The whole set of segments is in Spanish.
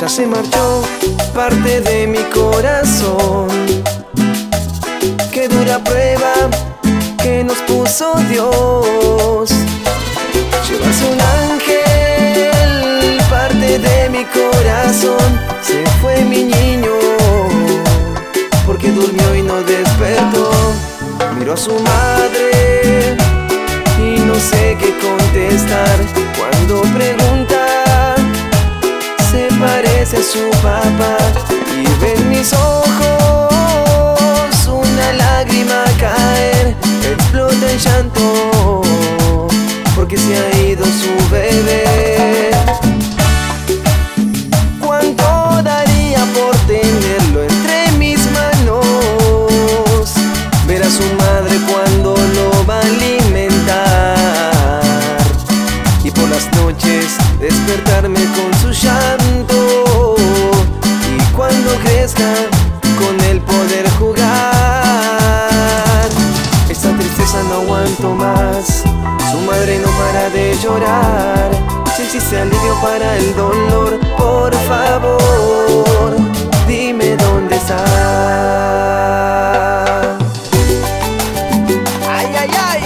Ya se marchó parte de mi corazón. Qué dura prueba que nos puso Dios. Llevas un ángel, parte de mi corazón. Se fue mi niño, porque durmió y no despertó. Miró a su madre y no sé qué contestar. Cuando pregunta, se parece a su papá. Y ven mis ojos una lágrima caer. Explota en llanto, porque se ha ido su bebé. ¿Cuánto daría por tenerlo entre mis manos? Ver a su madre cuando lo va a alimentar, y por las noches despertarme con su llanto, y cuando crezca con él poder jugar. Esta tristeza no aguanto más, su madre no para de llorar. Si existe alivio para el dolor, por favor, dime dónde está. ¡Ay, ay, ay!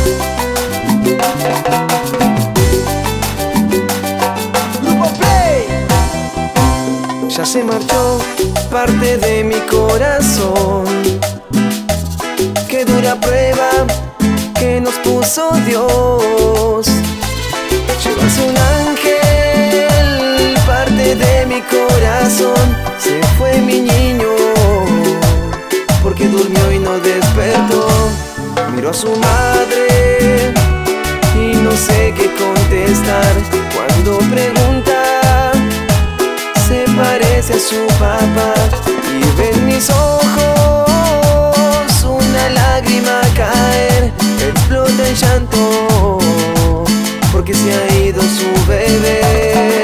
Grupo Play. Ya se marchó parte de mi corazón. Qué dura prueba que nos puso Dios. Llevas un ángel, parte de mi corazón. Se fue mi niño, porque durmió y no despertó. Miró a su madre y no sé qué contestar. Cuando pregunta, se parece a su papá. Y ven mis ojos una lágrima caer. Explota en llanto, porque se ha ido su bebé.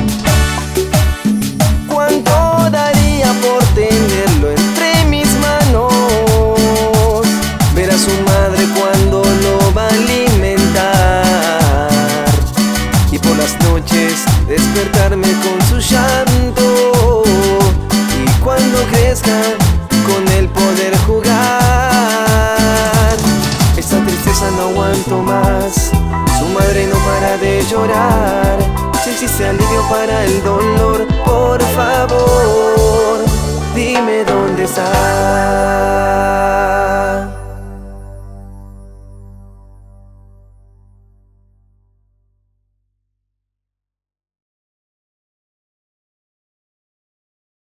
¿Cuánto daría por tenerlo entre mis manos? Ver a su madre cuando lo va a alimentar, y por las noches despertarme con su llanto, y cuando crezca con él poder jugar. Esta tristeza no aguanto más, su madre no para de llorar. Si existe alivio para el dolor, por favor, dime dónde está.